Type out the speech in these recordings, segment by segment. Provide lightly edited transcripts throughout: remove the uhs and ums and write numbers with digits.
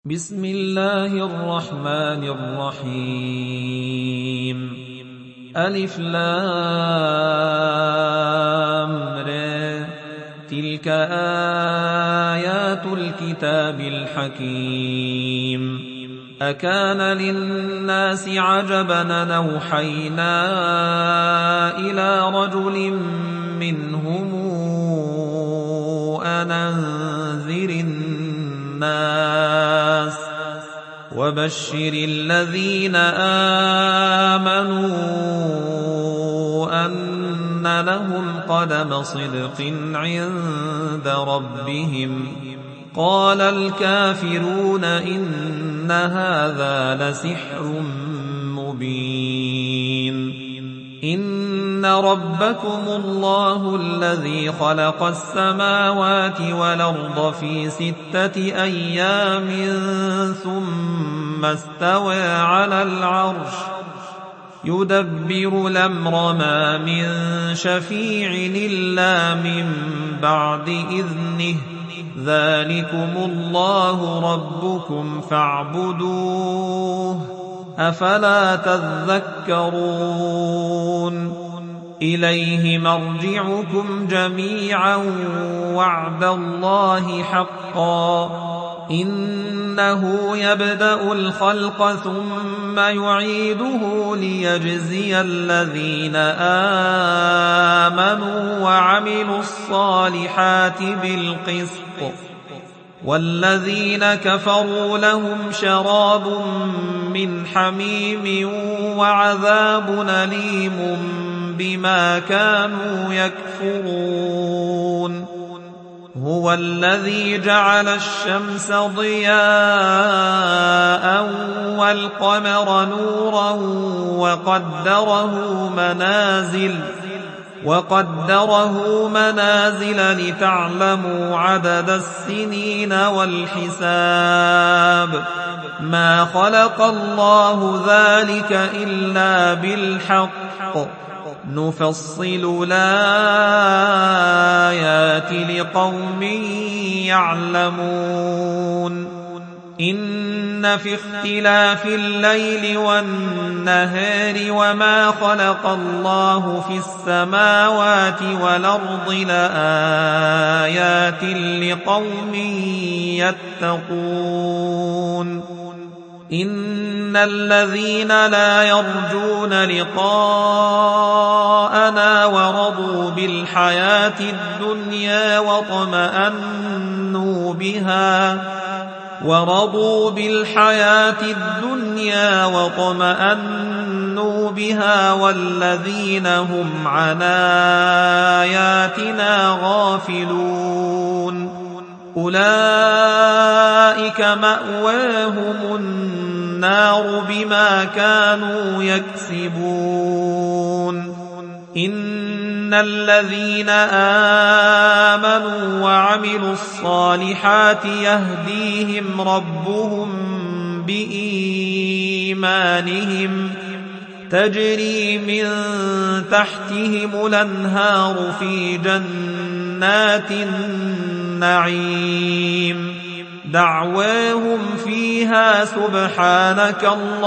بسم الله الرحمن الرحيم ألف لام ر تلك آيات الكتاب الحكيم أكان للناس عجبا أوحينا إلى رجل منهم أن أنذر الناس وبشر الذين آمنوا أن لهم قدم صدق عند ربهم قال الكافرون إن هذا لسحر مبين إن ربكم الله الذي خلق السماوات والأرض في 6 أيام ثم استوى على العرش يدبر الأمر ما من شفيع إلا من بعد إذنه ذلكم الله ربكم فاعبدوه أفلا تذكرون إليه مرجعكم جميعا وعد الله حقا إنه يبدأ الخلق ثم يعيده ليجزي الذين آمنوا وعملوا الصالحات بالقسط والذين كفروا لهم شراب من حميم وعذاب أليم بما كانوا يكفرون هو الذي جعل الشمس ضياء والقمر نورا وقدره منازل لتعلموا عدد السنين والحساب ما خلق الله ذلك إلا بالحق نفصل الآيات لقوم يعلمون إن في اختلاف الليل والنهار وما خلق الله في السماوات والأرض لآيات لقوم يتقون إن الذين لا يرجون لقاءنا ورضوا بالحياة الدنيا واطمأنوا بها والذين هم عن آياتنا غافلون أولئك مأواهم النار بما كانوا يكسبون إن الذين آمنوا وعملوا الصالحات يهديهم ربهم بإيمانهم تجري من تحتهم الأنهار في جنات النعيم دعواهم فيها سبحانك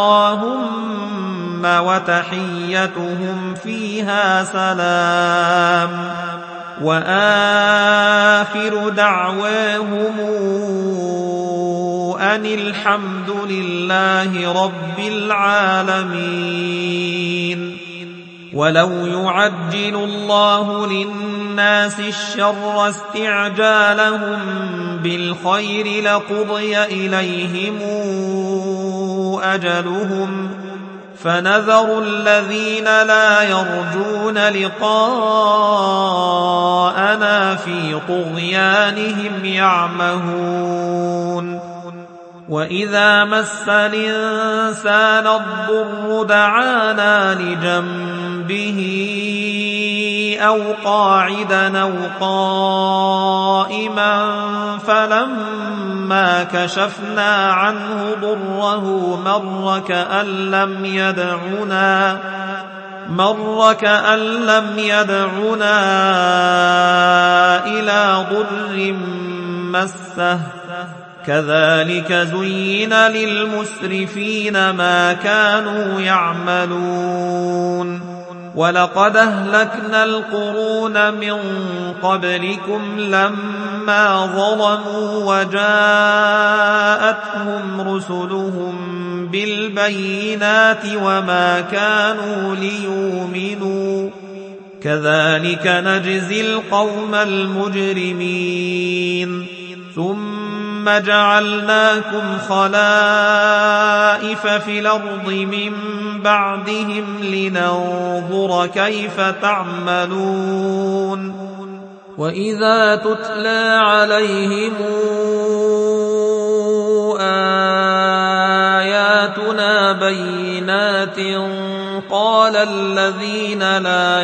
اللهم وتحيتهم فيها سلام وآخر دعواهم أن الحمد لله رب العالمين ولو يعجل الله للناس الشر استعجالهم بالخير لقضي إليهم أجلهم فنذر الذين لا يرجون لقاءنا في طغيانهم يعمهون وإذا مس الإنسان الضر دعانا لجنبه أو قاعدا أو قائما فلما كشفنا عنه ضره مر كأن لم يدعنا إلى ضر مسه كذلك زين للمسرفين ما كانوا يعملون ولقد أهلكنا القرون من قبلكم لما ظلموا وجاءتهم رسلهم بالبينات وما كانوا ليؤمنوا كذلك نجزي القوم المجرمين ثم جعلناكم خلائف في الأرض من بعدهم لننظر كيف تعملون وإذا تتلى عليهم آياتنا بينات قال الذين لا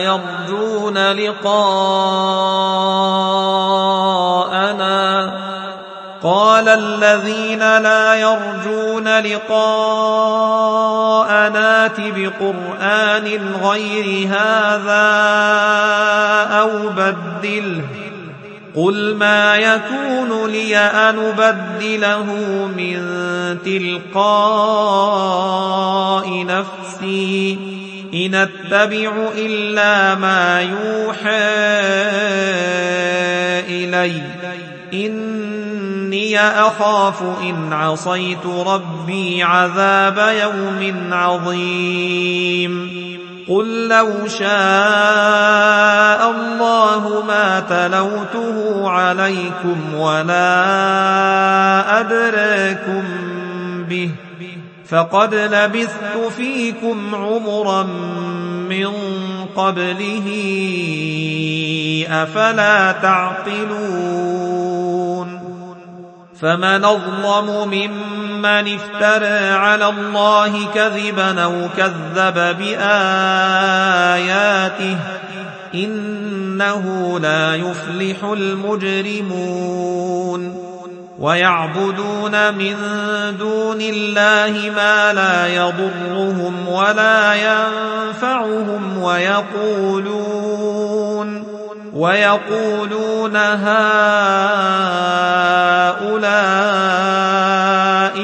يرجون لقاءنا ائت بقرآن غير هذا أو بدله قل ما يكون لي أن أبدله من تلقاء نفسي إن أتبع إلا ما يوحى إلي إني أخاف إن عصيت ربي عذاب يوم عظيم قل لو شاء الله ما تلوته عليكم ولا أدراكم به فقد لبثت فيكم عمرا من قبله أفلا تعقلون فمن أظلم ممن افترى على الله كذبا أو كذب بآياته إنه لا يفلح المجرمون ويعبدون من دون الله ما لا يضرهم ولا ينفعهم ويقولون هؤلاء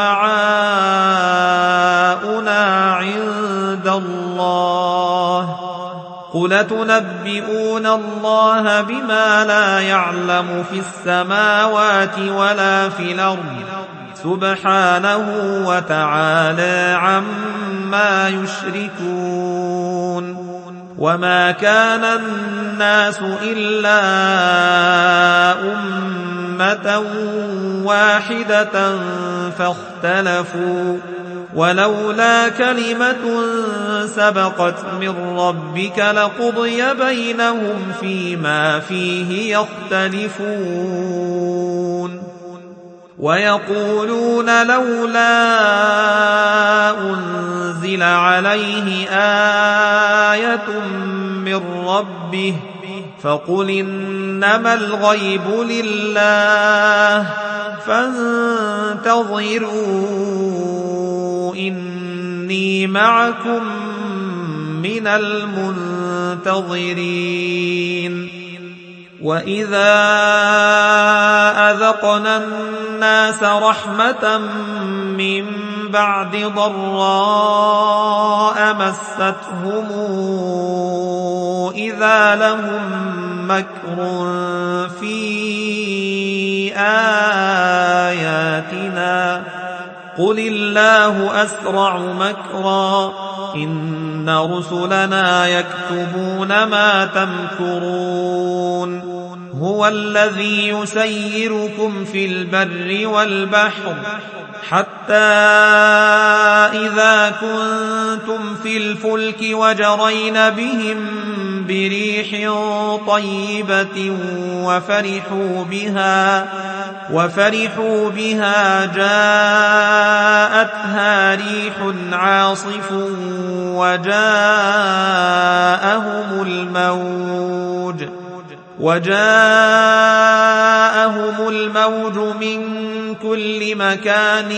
شفعاؤنا عند الله قل تنبئون الله بما لا يعلم في السماوات ولا في الأرض سبحانه وتعالى عما يشركون وما كان الناس إلا أمة واحدة فاختلفوا ولولا كلمة سبقت من ربك لقضي بينهم فيما فيه يختلفون ويقولون لولا أنزل عليه آية من ربه فقل إنما الغيب لله فانتظروا إني معكم من المنتظرين وإذا أذقنا الناس رحمة من بعد ضراء مستهم إذا لهم مكر في آياتنا قل الله أسرع مكرا إن رسلنا يكتبون ما تمكرون هو الذي يسيركم في البر والبحر حتى إذا كنتم في الفلك وجرين بهم بريح طيبة وفرحوا بها جاءتها ريح عاصف وجاءهم الموج من كل مكان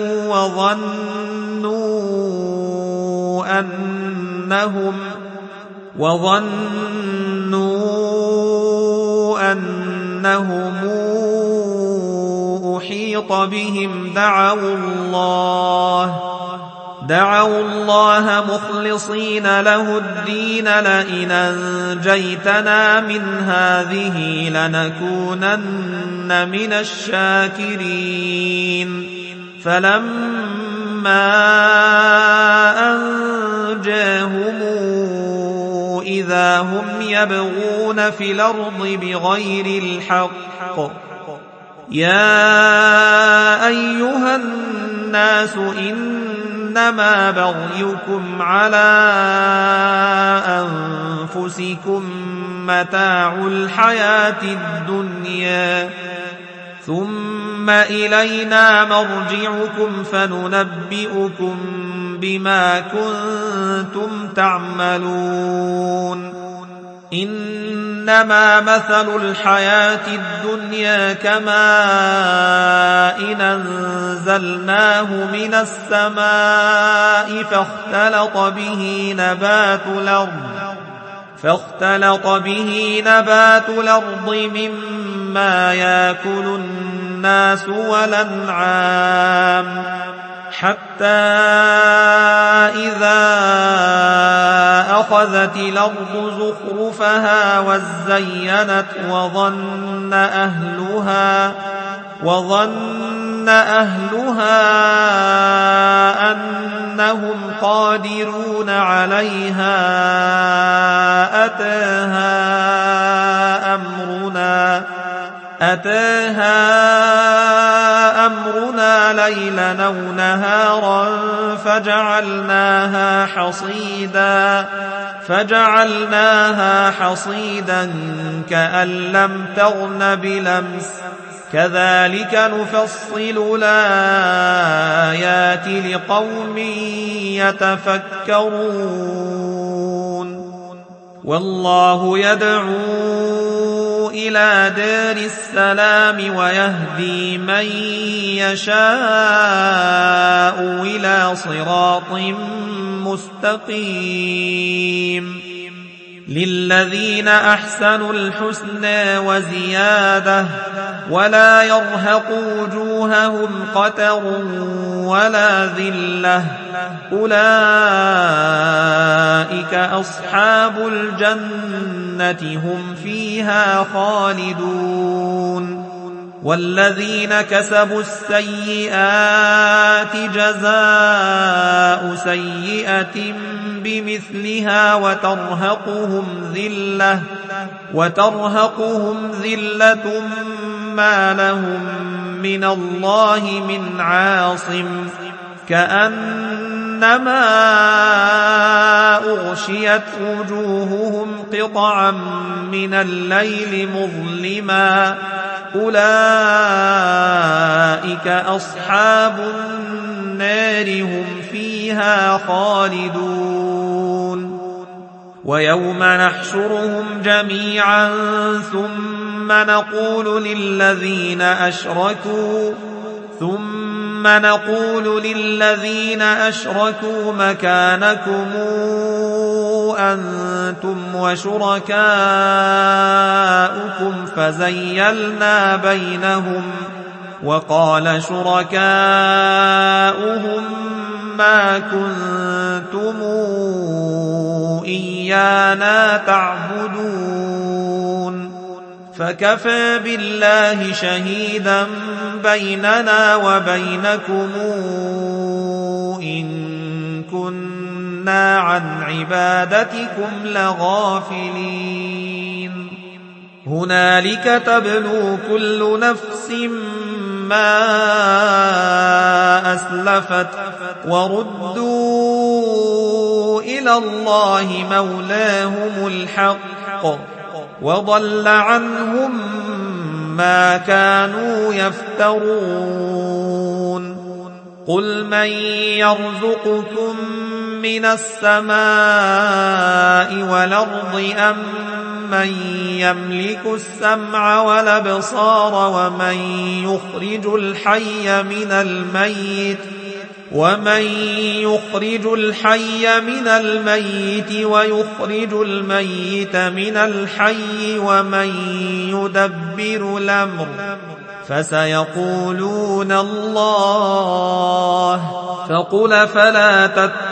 وظنوا أنهم أحيط أحيط بهم دعوا الله مخلصين له الدين لئن أنجيتنا من هذه لنكونن من الشاكرين فلما أنجاهم إذا هم يبغون في الأرض بغير الحق يا أيها الناس إنما بغيكم على أنفسكم متاع الحياة الدنيا ثم إلينا مرجعكم فننبئكم بما كنتم تعملون إنما مثل الحياة الدنيا كماء أنزلناه من السماء فاختلط به نبات الأرض مما يأكل الناس والأنعام حتى إذا أخذت الأرض زخرفها وزينت وظن أهلها أنهم قادرون عليها أتاها أمرنا ليلا أو نهارا فجعلناها حصيدا كأن لم تغن بلمس كذلك نفصل الآيات لقوم يتفكرون والله يدعو إلى دار السلام ويهدي من يشاء إلى صراط مستقيم للذين أحسنوا الحسنى وزيادة ولا يرهق وجوههم قتر ولا ذلة أولئك أصحاب الجنة هم فيها خالدون والذين كسبوا السيئات جزاء سيئة بمثلها وترهقهم ذلة ما لهم من الله من عاصم كأنما أغشيت وجوههم قطعا من الليل مظلما أولئك أصحاب النار هم فيها خالدون ويوم نحشرهم جميعا ثم نقول للذين أشركوا مكانكم أنتم وشركاؤكم فزيلنا بينهم وقال شركاؤهم ما كنتم إيانا تعبدون فكفى بالله شهيدا بيننا وبينكم إن كنا عن عبادتكم لغافلين هنالك تبلو كل نفس ما أسلفت وردوا إلى الله مولاهم الحق وضل عنهم ما كانوا يفترون قل من يرزقكم من السماء والأرض أم من يملك السمع والأبصار ومن يخرج الحي من الميت ويخرج الميت من الحي ومن يدبر الأمر فسيقولون الله، فقل فلا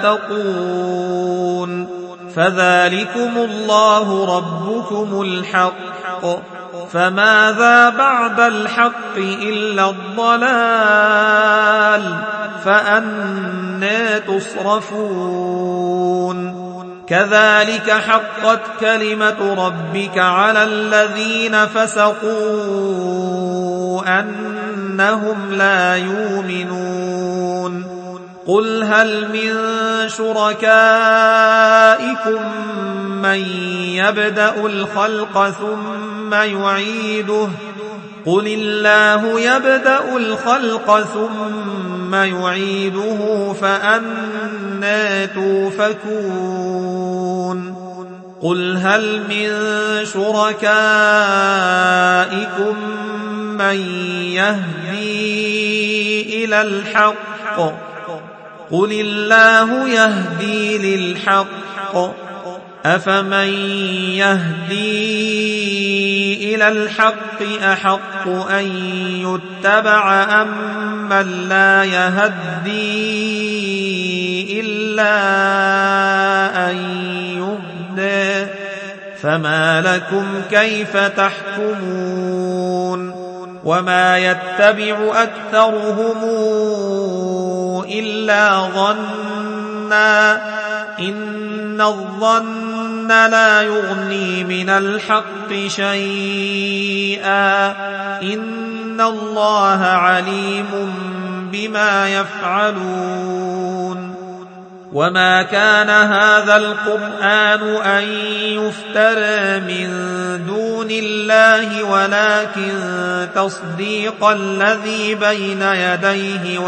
تتقون. فذلكم الله ربكم الحق، فماذا بعد الحق إلا الضلال، فأنى تصرفون. كذلك حقت كلمة ربك على الذين فسقوا أنهم لا يؤمنون. قل هل من شركائكم من يبدأ الخلق ثم يعيده؟ قل الله يبدأ الخلق ثم يعيده، فأنى توفكون. قل هل من شركائكم من يهدي إلى الحق؟ قل الله يهدي للحق، أفمن يهدي إلى الحق أحق أن يتبع أم من لا يهدي إلا أن يهدى؟ فما لكم كيف تحكمون؟ وما يتبع أكثرهم إلا ظنا، إن الظن لا يغني من الحق شيئا، إن الله عليم بما يفعلون. وما كان هذا القرآن أن يفترى من دون الله، ولكن تصديق الذي بين يديه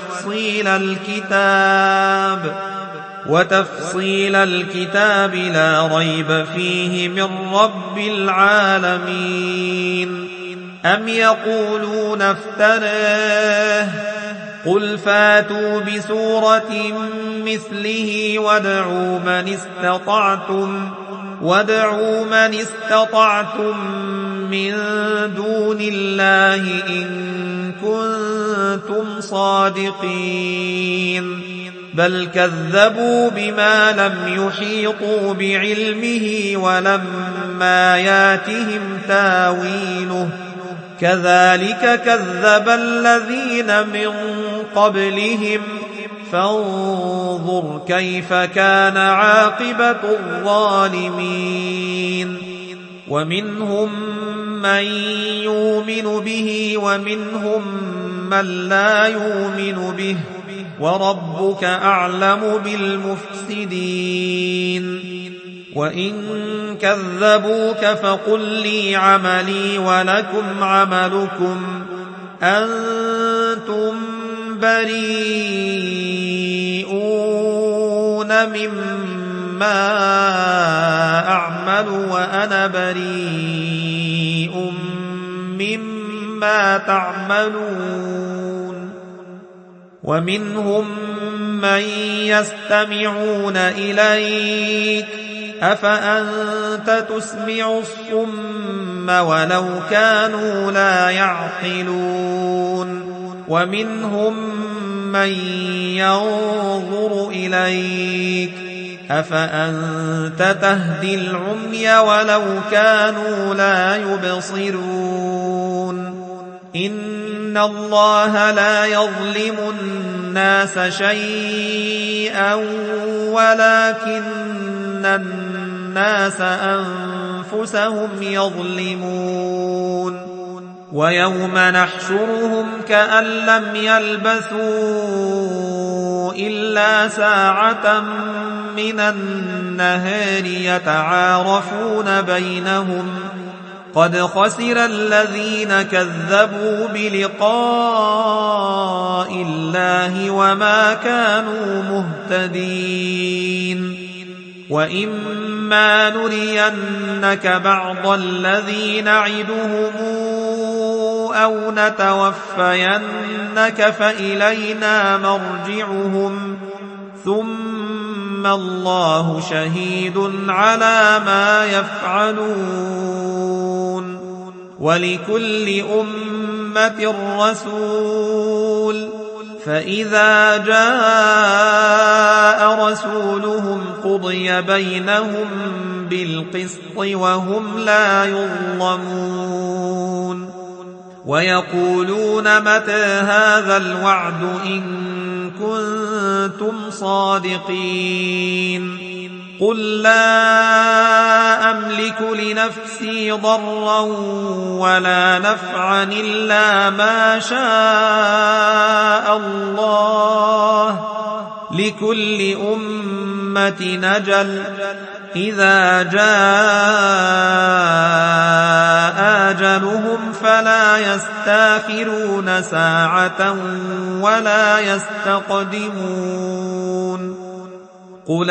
وتفصيل الكتاب لا ريب فيه من رب العالمين. أم يقولون افتراه؟ قل فاتوا بسورة مثله وادعوا من استطعتم من دون الله إن كنتم صادقين. بل كذبوا بما لم يحيطوا بعلمه ولما ياتهم تاويله، كذلك كذب الذين من قبلهم، فانظر كيف كان عاقبة الظالمين. ومنهم من يؤمن به ومنهم من لا يؤمن به، وربك أعلم بالمفسدين. وإن كذبوك فقل لي عملي ولكم عملكم، أنتم بريئون مما أعمل وأنا بريء مما تعملون. ومنهم من يستمعون إليك، أفأنت تسمع الصم ولو كانوا لا يعقلون. ومنهم من ينظر إليك، أفأنت تهدي العمي ولو كانوا لا يبصرون. إن الله لا يظلم الناس شيئا ولكن الناس أنفسهم يظلمون. ويوم نحشرهم كأن لم يلبثوا إلا ساعة من النهار يتعارفون بينهم، قد خسر الذين كذبوا بلقاء الله وما كانوا مهتدين. وإما نرينك بعض الذي نعدهم أو نتوفينك فإلينا مرجعهم، ثم الله شهيد على ما يفعلون. ولكل أمة رسول فإذا جاء رسولهم قضي بينهم بالقسط وهم لا يظلمون ويقولون متى هذا الوعد إن كنتم صادقين قل لا أملك لنفسي ضرا ولا نفعا إلا ما شاء الله لكل أمة أجل إذا جاء أجلهم فلا يستأخرون ساعة ولا يستقدمون قل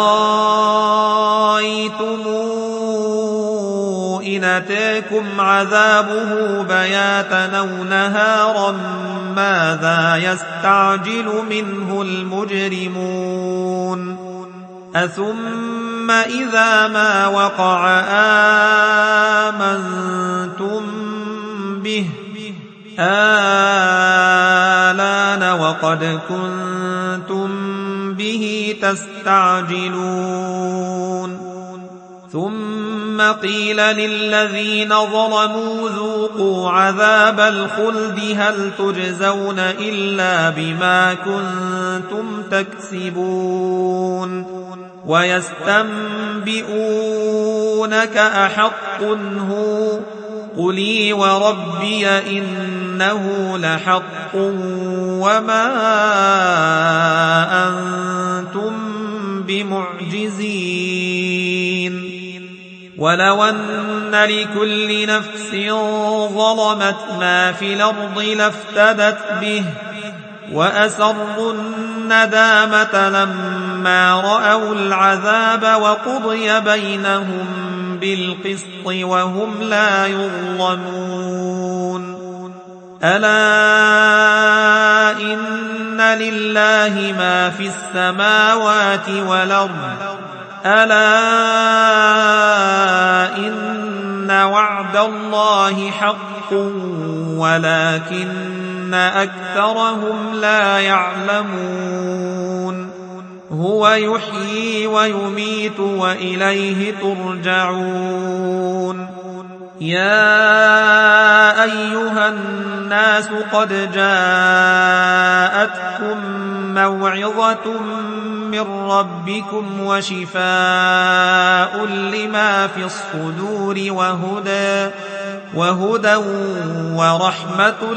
رأيتم إن أتاكم عذابه بياتا أو نهارا ماذا يستعجل منه المجرمون أثم إذا ما وقع آمنتم به آلان وقد كنتم به تستعجلون ثم قيل للذين ظلموا ذوقوا عذاب الخلد هل تجزون إلا بما كنتم تكسبون ويستنبئونك أحق هو قلي وربي إنه لحق وما أنتم بمعجزين ولو أن لكل نفس ظلمت ما في الأرض لافتدت به وأسروا الندامة لما رأوا العذاب وقضي بينهم بالقسط وهم لا يظلمون ألا إن لله ما في السماوات والأرض ألا إن وعد الله حق ولكن أكثرهم لا يعلمون هو يحيي ويميت وإليه ترجعون يا أيها الناس قد جاءتكم موعظة من ربكم وشفاء لما في الصدور وهدى ورحمة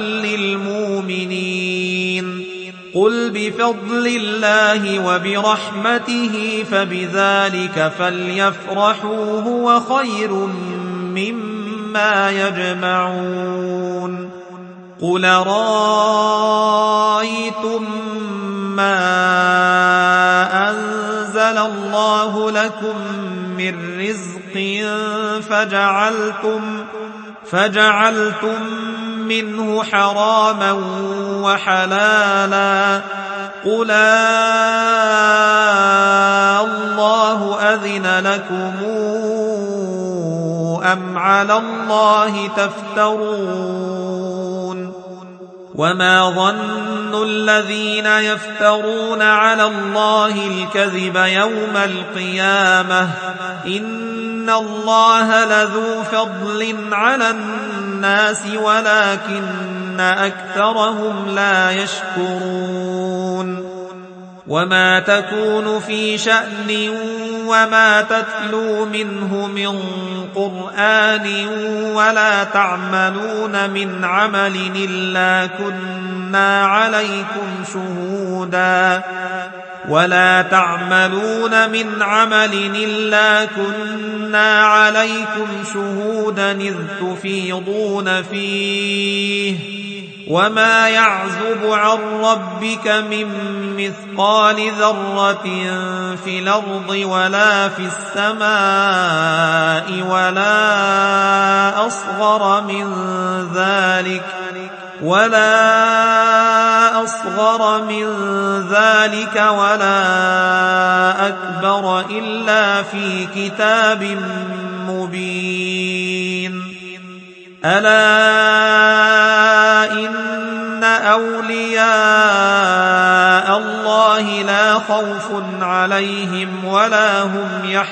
للمؤمنين قل بفضل الله وبرحمته فبذلك فليفرحوا هو خير مما يجمعون قل رأيتم ما أنزل الله لكم من رزق فجعلتم منه حراما وحلالا قل الله أذن لكم أم على الله تفترون وما ظن الذين يفترون على الله الكذب يوم القيامة إن الله لذو فضل على الناس ولكن أكثرهم لا يشكرون وما تكون في شأن وما تتلو منه من قرآن ولا تعملون من عمل إلا كنا عليكم شهودا إذ تفيضون فيه وما يعزب عن ربك من مثقال ذرة في الأرض ولا في السماء ولا أصغر من ذلك ولا أكبر إلا في كتاب مبين ألا أولياء الله لا خوف عليهم ولا هم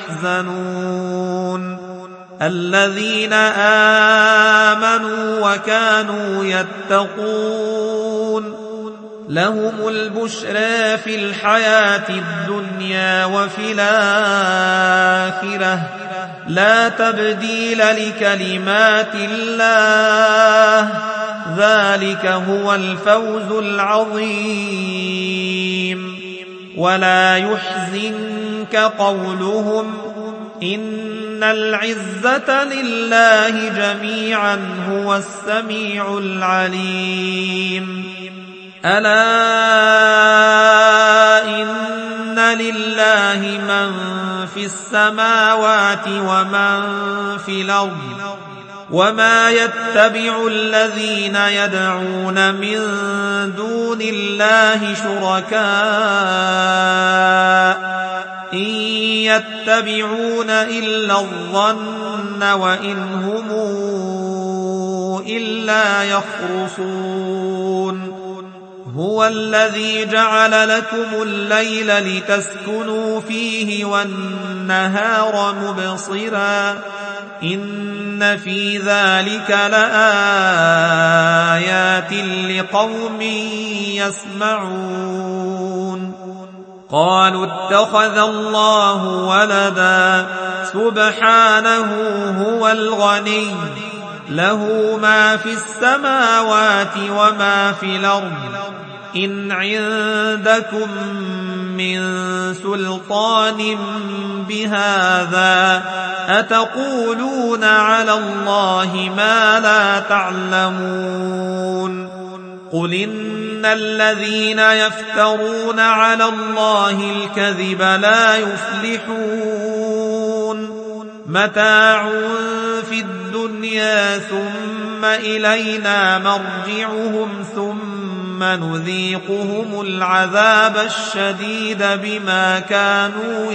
يحزنون الذين آمنوا وكانوا يتقون لهم البشرى في الحياة الدنيا وفي الآخرة لا تبديل لكلمات الله ذلك هو الفوز العظيم ولا يحزنك قولهم إن العزة لله جميعا هو السميع العليم ألا إن لله من في السماوات ومن في الأرض وما يتبع الذين يدعون من دون الله شركاء إن يتبعون إلا الظن وإن هم إلا يخرصون هو الذي جعل لكم الليل لتسكنوا فيه والنهار مبصرا إن في ذلك لآيات لقوم يسمعون قالوا اتخذ الله ولدا سبحانه هو الغني له ما في السماوات وما في الأرض إن عندكم من سلطان بهذا أتقولون على الله ما لا تعلمون قل إن الذين يفترون على الله الكذب لا يفلحون متاع في الدنيا ثم إلينا مرجعهم ثم نذيقهم العذاب الشديد بما كانوا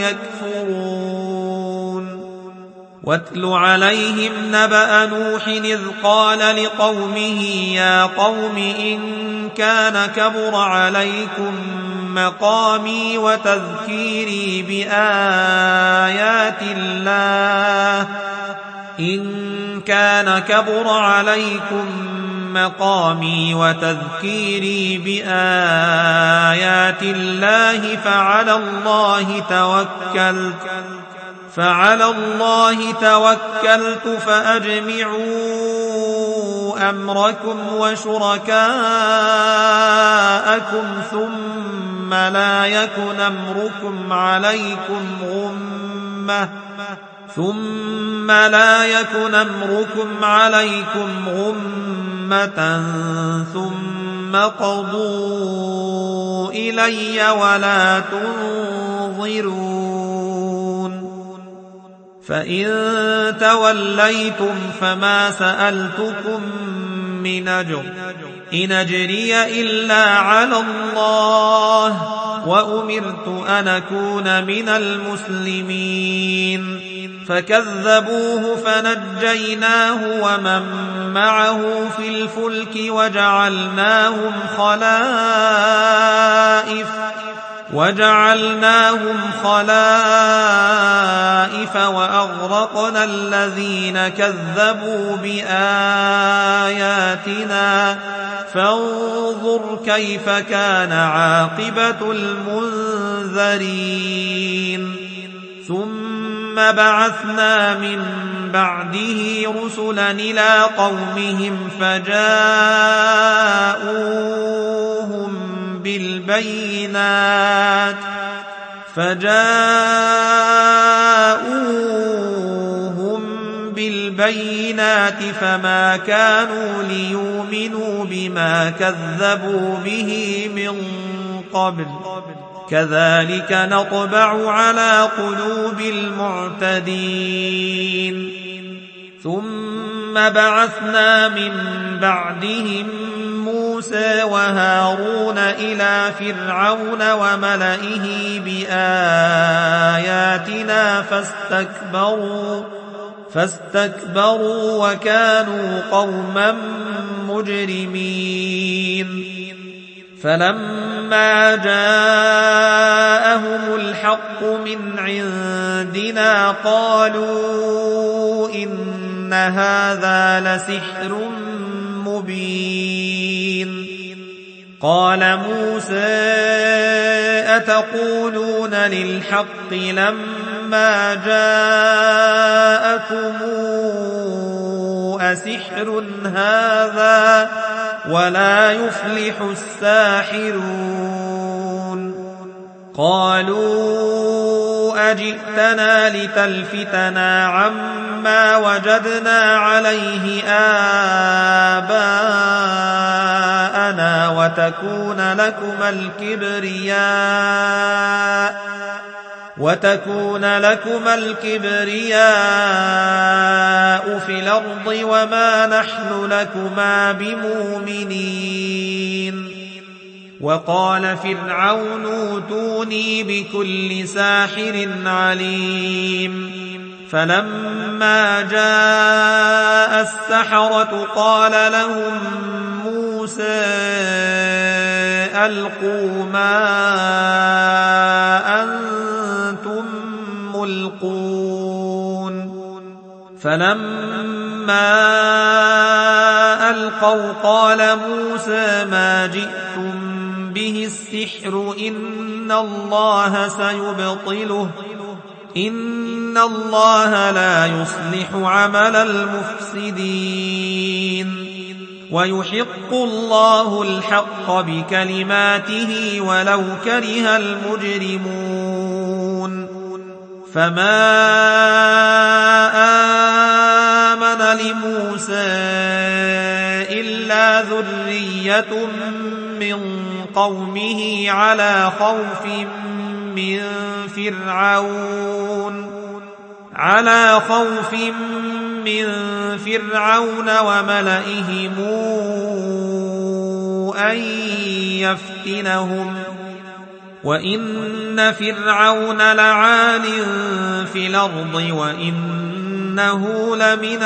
يكفرون واتل عليهم نبأ نوح إذ قال لقومه يا قوم إن كان كبر عليكم مقامي وتذكيري بآيات الله فعلى الله توكلت فأجمعوا أمركم وشركاءكم ثم لا يكن أمركم عليكم غمة ثم قضوا إلي ولا تنظرون فإن توليتم فما سألتكم من أجر إن أجري إلا على الله وأمرت أن أكون من المسلمين فكذبوه فنجيناه ومن معه في الفلك وجعلناهم خلائف وأغرقنا الذين كذبوا بآياتنا فانظر كيف كان عاقبة المنذرين ثم بعثنا من بعده رسلا إلى قومهم فجاءوهم بالبينات فما كانوا ليؤمنوا بما كذبوا به من قبل كذلك نطبع على قلوب المعتدين ثم بعثنا من بعدهم موسى وهارون إلى فرعون وملئه بآياتنا فاستكبروا وكانوا قوما مجرمين فلما جاءهم الحق من عندنا قالوا إن هذا لسحر مبين. قال موسى أتقولون للحق لما جاءكم أسحر هذا ولا يفلح الساحرون. قالوا أجئتنا لتلفتنا عما وجدنا عليه آباءنا وتكون لكما الكبرياء في الأرض وما نحن لكما بمؤمنين. وقال فرعون اوتوني بكل ساحر عليم. فلما جاء السحرة قال لهم موسى ألقوا ما أنتم ملقون. فلما ألقوا قال موسى ما جئتم به السحر إن الله سيبطله إن الله لا يصلح عمل المفسدين ويحق الله الحق بكلماته ولو كره المجرمون. فما آمن لموسى إلا ذرية من قومه على خوف من فرعون وملئهم أن يفتنهم وإن فرعون لعال في الأرض وإنه لمن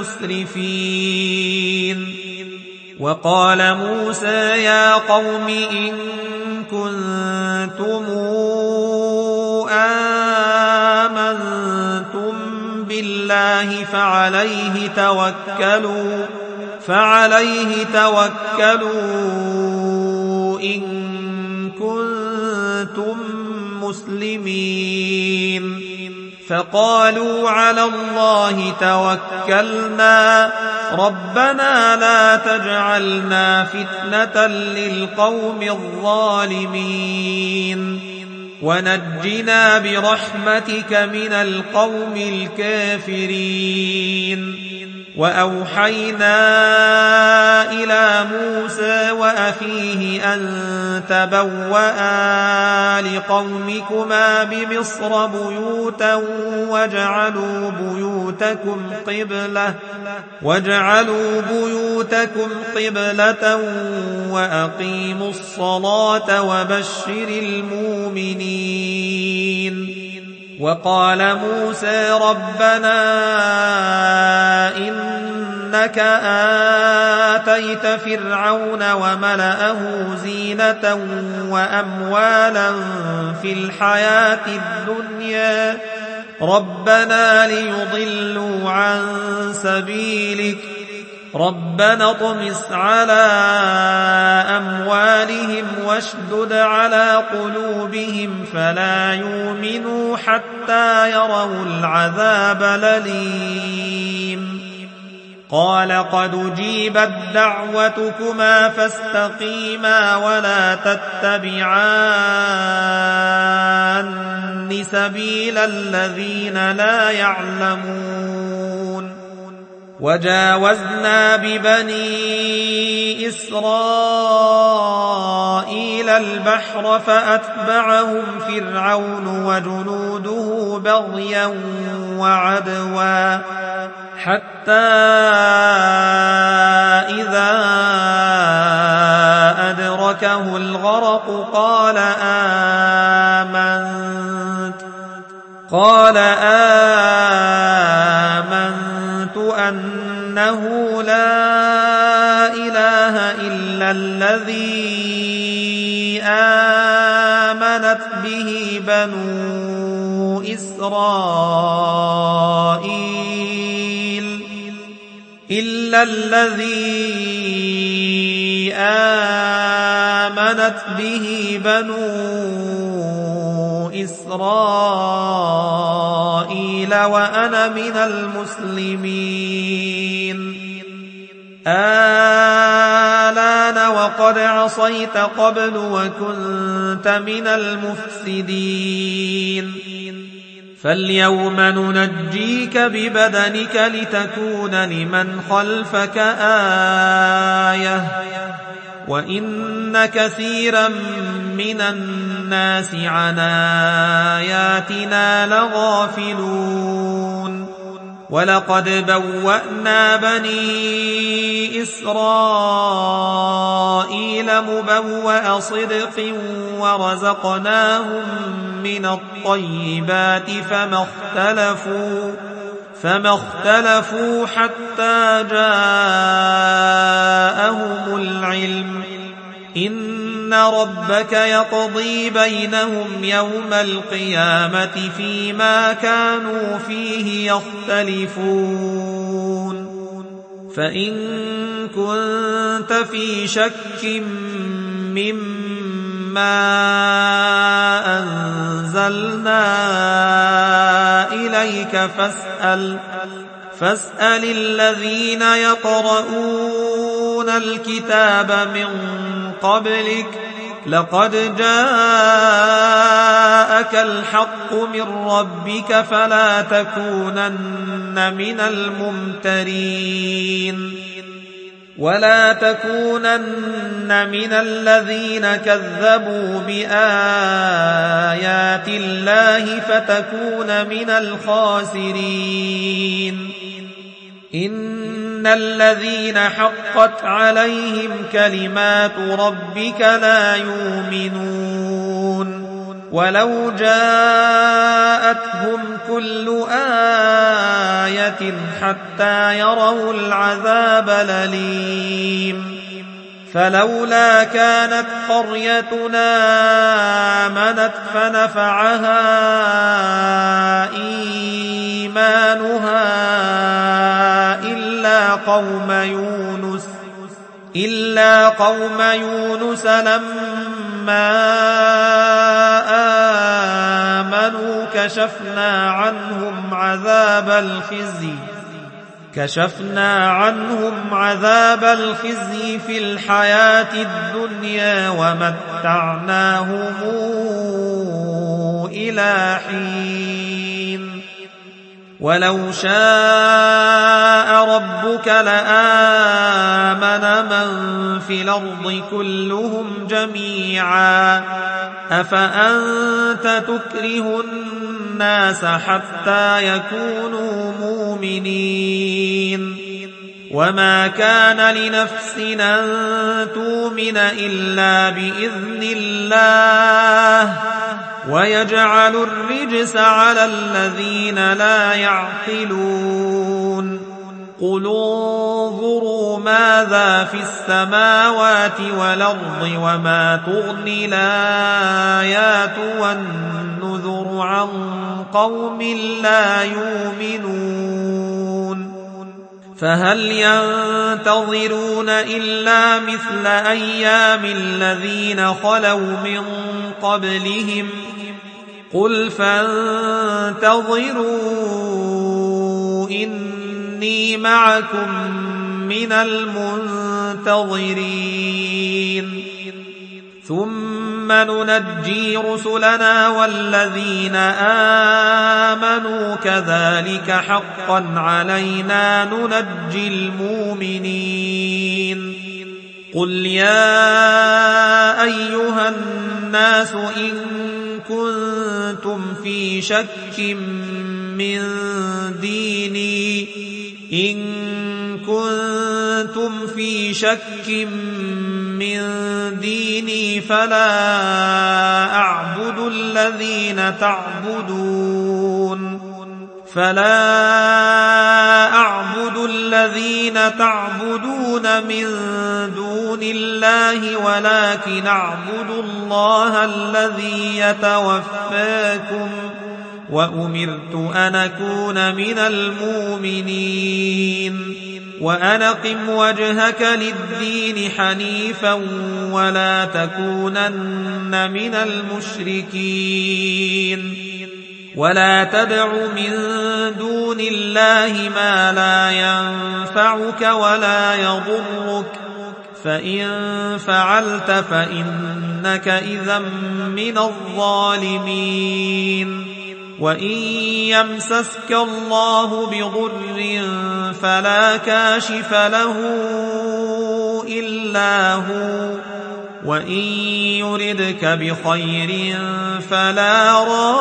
المسرفين. وقال موسى يا قوم إن كنتم آمنتم بالله فعليه توكلوا إن كنتم مسلمين. فقالوا على الله توكلنا ربنا لا تجعلنا فتنة للقوم الظالمين ونجنا برحمتك من القوم الكافرين. وأوحينا إلى موسى وأخيه أن تبوأ لقومكما بمصر بيوتا واجعلوا بيوتكم قبلة وأقيموا الصلاة وبشر المؤمنين. وقال موسى ربنا إنك آتيت فرعون وملأه زينة وأموالا في الحياة الدنيا ربنا ليضلوا عن سبيلك ربنا اطمس على أموالهم واشدد على قلوبهم فلا يؤمنوا حتى يروا العذاب الأليم. قال قد أجيبت دعوتكما فاستقيما ولا تتبعان سبيل الذين لا يعلمون. وجاوزنا ببني إسرائيل البحر فأتبعهم فرعون وجنوده بغيا وعدوا حتى إذا أدركه الغرق قال آمنت أنه لا إله إلا الذي آمنت به بنو إسرائيل إلا الذي آمنت به بنو إسرائيل وأنا من المسلمين الآن وقد عصيت قبل وكنت من المفسدين فاليوم ننجيك ببدنك لتكون لمن خلفك آية وإن كثيرا من الناس عن آياتنا لغافلون ولقد بوأنا بني إسرائيل مبوأ صدق ورزقناهم من الطيبات فما اختلفوا حتى جاءهم العلم إن ربك يقضي بينهم يوم القيامة فيما كانوا فيه يختلفون فإن كنت في شك مما أنزلنا إليك فاسأل الذين يقرؤون الكتاب من قبلك لقد جاءك الحق من ربك فلا تكونن من الممترين ولا تكونن من الذين كذبوا بآيات الله فتكون من الخاسرين إن الذين حقت عليهم كلمات ربك لا يؤمنون ولو جاءتهم كل آية حتى يروا العذاب الأليم فلولا كانت قريتنا آمنت فنفعها إيمانها إلا قوم يونس لما آمنوا كشفنا عنهم عذاب الخزي في الحياة الدنيا ومتعناهم إلى حين ولو شاء ربك لآمن من في الأرض كلهم جميعا أفأنت تكره الناس حتى يكونوا مؤمنين وما كان لنفس أن تؤمن إلا بإذن الله ويجعل الرجس على الذين لا يعقلون قل انظروا ماذا في السماوات والأرض وما تغني الآيات والنذر عن قوم لا يؤمنون فهل ينتظرون إلا مثل أيام الذين خلوا من قبلهم قل فانتظروا إني معكم من المنتظرين ثم ننجي رسلنا والذين آمنوا كذلك حقا علينا ننجي المؤمنين قل يا أيها الناس إن كنتم في شك من ديني فلا أعبد الذين تعبدون فلا أعبد الذين تعبدون من دون الله ولكن أعبد الله الذي يتوفاكم وأمرت أن أكون من المؤمنين وأن أقم وجهك للدين حنيفا ولا تكونن من المشركين ولا تدع من دون الله ما لا ينفعك ولا يضرك فإن فعلت فإنك إذا من الظالمين وإن يمسسك الله بضر فلا كاشف له إلا هو وإن يردك بخير فلا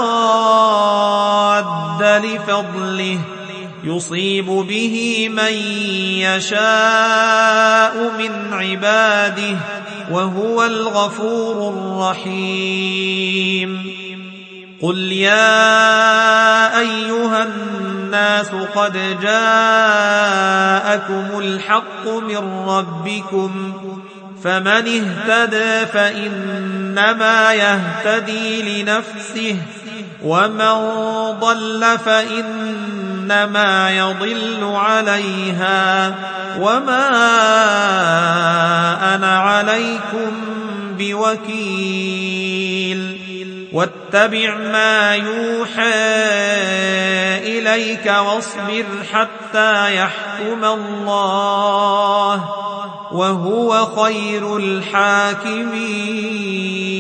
راد لفضله يصيب به من يشاء من عباده وهو الغفور الرحيم قل يا أيها الناس قد جاءكم الحق من ربكم فمن اهتدى فإنما يهتدي لنفسه ومن ضل فإنما يضل عليها وما أنا عليكم بوكيل واتبع ما يوحى إليك واصبر حتى يحكم الله وهو خير الحاكمين